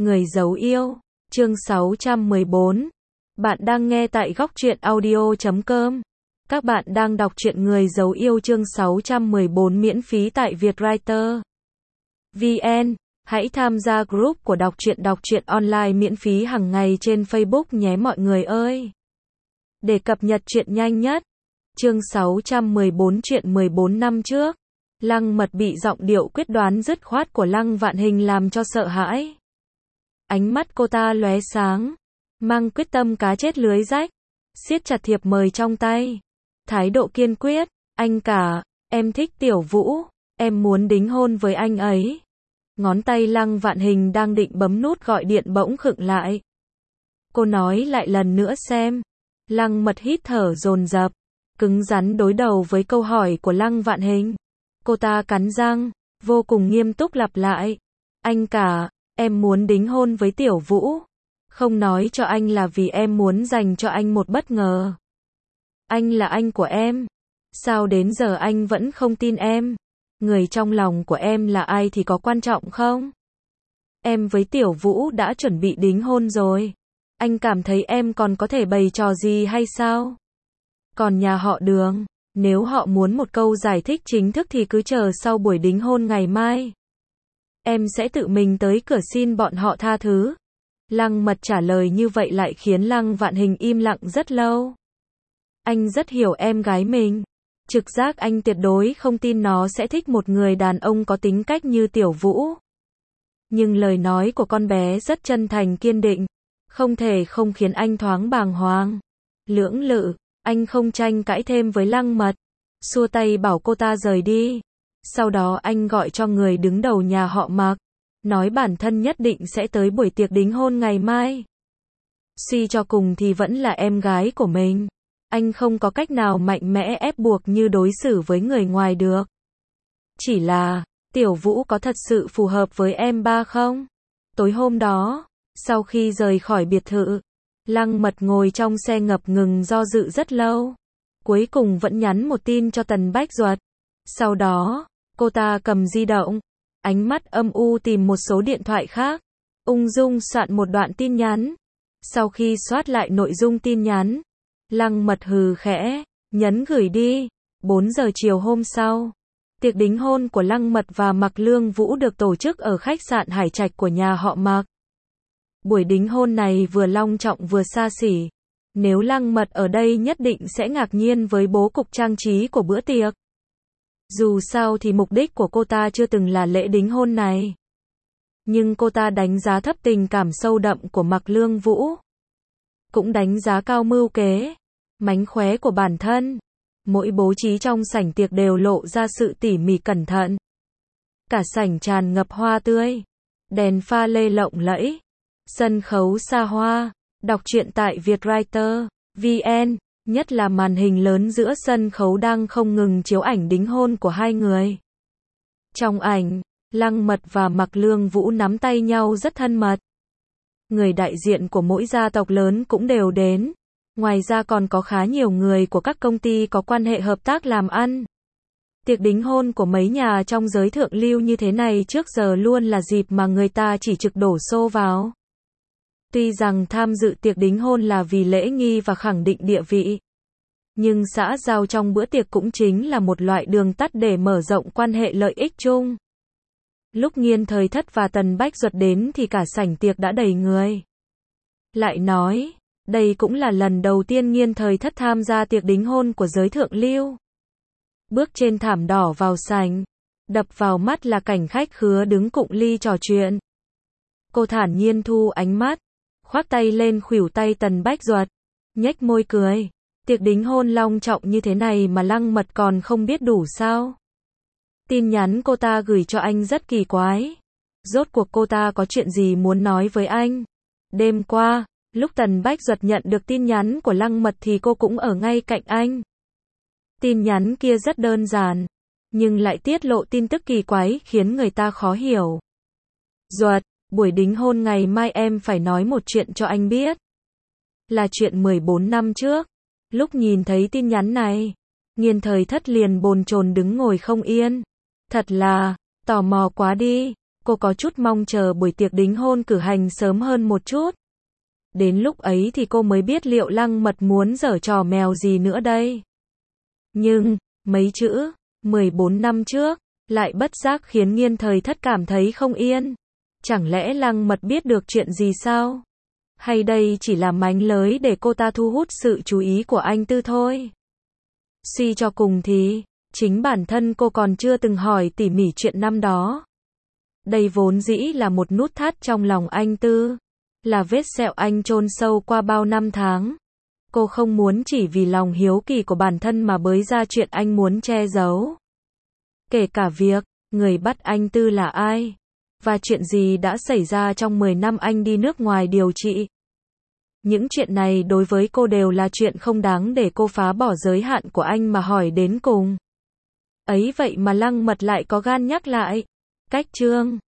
Người giấu yêu, chương 614. Bạn đang nghe tại góc truyện audio.com. Các bạn đang đọc truyện Người giấu yêu chương 614 miễn phí tại Vietwriter VN. Hãy tham gia group của đọc truyện online miễn phí hàng ngày trên Facebook nhé mọi người ơi. Để cập nhật truyện nhanh nhất. Chương 614 chuyện 14 năm trước. Lăng Mật bị giọng điệu quyết đoán dứt khoát của Lăng Vạn Hình làm cho sợ hãi. Ánh mắt cô ta lóe sáng, mang quyết tâm cá chết lưới rách, siết chặt thiệp mời trong tay. Thái độ kiên quyết, anh cả, em thích Tiểu Vũ, em muốn đính hôn với anh ấy. Ngón tay Lăng Vạn Hình đang định bấm nút gọi điện bỗng khựng lại. Cô nói lại lần nữa xem. Lăng Mật hít thở dồn dập, cứng rắn đối đầu với câu hỏi của Lăng Vạn Hình. Cô ta cắn răng, vô cùng nghiêm túc lặp lại. Anh cả, em muốn đính hôn với Tiểu Vũ. Không nói cho anh là vì em muốn dành cho anh một bất ngờ. Anh là anh của em. Sao đến giờ anh vẫn không tin em? Người trong lòng của em là ai thì có quan trọng không? Em với Tiểu Vũ đã chuẩn bị đính hôn rồi. Anh cảm thấy em còn có thể bày trò gì hay sao? Còn nhà họ Đường, nếu họ muốn một câu giải thích chính thức thì cứ chờ sau buổi đính hôn ngày mai. Em sẽ tự mình tới cửa xin bọn họ tha thứ. Lăng Mật trả lời như vậy lại khiến Lăng Vạn Hình im lặng rất lâu. Anh rất hiểu em gái mình. Trực giác anh tuyệt đối không tin nó sẽ thích một người đàn ông có tính cách như Tiểu Vũ. Nhưng lời nói của con bé rất chân thành kiên định. Không thể không khiến anh thoáng bàng hoàng. Lưỡng lự, anh không tranh cãi thêm với Lăng Mật. Xua tay bảo cô ta rời đi. Sau đó anh gọi cho người đứng đầu nhà họ Mạc. Nói bản thân nhất định sẽ tới buổi tiệc đính hôn ngày mai. Suy cho cùng thì vẫn là em gái của mình. Anh không có cách nào mạnh mẽ ép buộc như đối xử với người ngoài được. Chỉ là, Tiểu Vũ có thật sự phù hợp với em ba không? Tối hôm đó, sau khi rời khỏi biệt thự, Lăng Mật ngồi trong xe ngập ngừng do dự rất lâu. Cuối cùng vẫn nhắn một tin cho Tần Bách Duật. Sau đó, cô ta cầm di động, ánh mắt âm u tìm một số điện thoại khác, ung dung soạn một đoạn tin nhắn. Sau khi soát lại nội dung tin nhắn, Lăng Mật hừ khẽ, nhấn gửi đi. 4 giờ chiều hôm sau, tiệc đính hôn của Lăng Mật và Mạc Lương Vũ được tổ chức ở khách sạn Hải Trạch của nhà họ Mạc. Buổi đính hôn này vừa long trọng vừa xa xỉ. Nếu Lăng Mật ở đây nhất định sẽ ngạc nhiên với bố cục trang trí của bữa tiệc. Dù sao thì mục đích của cô ta chưa từng là lễ đính hôn này. Nhưng cô ta đánh giá thấp tình cảm sâu đậm của Mạc Lương Vũ. Cũng đánh giá cao mưu kế, mánh khóe của bản thân. Mỗi bố trí trong sảnh tiệc đều lộ ra sự tỉ mỉ cẩn thận. Cả sảnh tràn ngập hoa tươi, đèn pha lê lộng lẫy, sân khấu xa hoa. Đọc truyện tại Vietwriter VN. Nhất là màn hình lớn giữa sân khấu đang không ngừng chiếu ảnh đính hôn của hai người. Trong ảnh, Lăng Mật và Mạc Lương Vũ nắm tay nhau rất thân mật. Người đại diện của mỗi gia tộc lớn cũng đều đến. Ngoài ra còn có khá nhiều người của các công ty có quan hệ hợp tác làm ăn. Tiệc đính hôn của mấy nhà trong giới thượng lưu như thế này trước giờ luôn là dịp mà người ta chỉ trực đổ xô vào. Tuy rằng tham dự tiệc đính hôn là vì lễ nghi và khẳng định địa vị, nhưng xã giao trong bữa tiệc cũng chính là một loại đường tắt để mở rộng quan hệ lợi ích chung. Lúc Nghiên Thời Thất và Tần Bách Duật đến thì cả sảnh tiệc đã đầy người. Lại nói, đây cũng là lần đầu tiên Nghiên Thời Thất tham gia tiệc đính hôn của giới thượng lưu. Bước trên thảm đỏ vào sảnh, đập vào mắt là cảnh khách khứa đứng cụng ly trò chuyện. Cô thản nhiên thu ánh mắt, khoác tay lên khuỷu tay Tần Bách Duật, nhếch môi cười. Tiệc đính hôn long trọng như thế này mà Lăng Mật còn không biết đủ sao? Tin nhắn cô ta gửi cho anh rất kỳ quái. Rốt cuộc cô ta có chuyện gì muốn nói với anh? Đêm qua, lúc Tần Bách Duật nhận được tin nhắn của Lăng Mật thì cô cũng ở ngay cạnh anh. Tin nhắn kia rất đơn giản, nhưng lại tiết lộ tin tức kỳ quái khiến người ta khó hiểu. Duật, buổi đính hôn ngày mai em phải nói một chuyện cho anh biết. Là chuyện 14 năm trước. Lúc nhìn thấy tin nhắn này, Nghiên Thời Thất liền bồn chồn đứng ngồi không yên. Thật là, tò mò quá đi. Cô có chút mong chờ buổi tiệc đính hôn cử hành sớm hơn một chút. Đến lúc ấy thì cô mới biết liệu Lăng Mật muốn giở trò mèo gì nữa đây. Nhưng, mấy chữ, 14 năm trước, lại bất giác khiến Nghiên Thời Thất cảm thấy không yên. Chẳng lẽ Lăng Mật biết được chuyện gì sao? Hay đây chỉ là mánh lới để cô ta thu hút sự chú ý của anh Tư thôi? Suy cho cùng thì, chính bản thân cô còn chưa từng hỏi tỉ mỉ chuyện năm đó. Đây vốn dĩ là một nút thắt trong lòng anh Tư, là vết sẹo anh chôn sâu qua bao năm tháng. Cô không muốn chỉ vì lòng hiếu kỳ của bản thân mà bới ra chuyện anh muốn che giấu. Kể cả việc, người bắt anh Tư là ai, và chuyện gì đã xảy ra trong 10 năm anh đi nước ngoài điều trị. Những chuyện này đối với cô đều là chuyện không đáng để cô phá bỏ giới hạn của anh mà hỏi đến cùng. Ấy vậy mà Lăng Mật lại có gan nhắc lại. Cách chương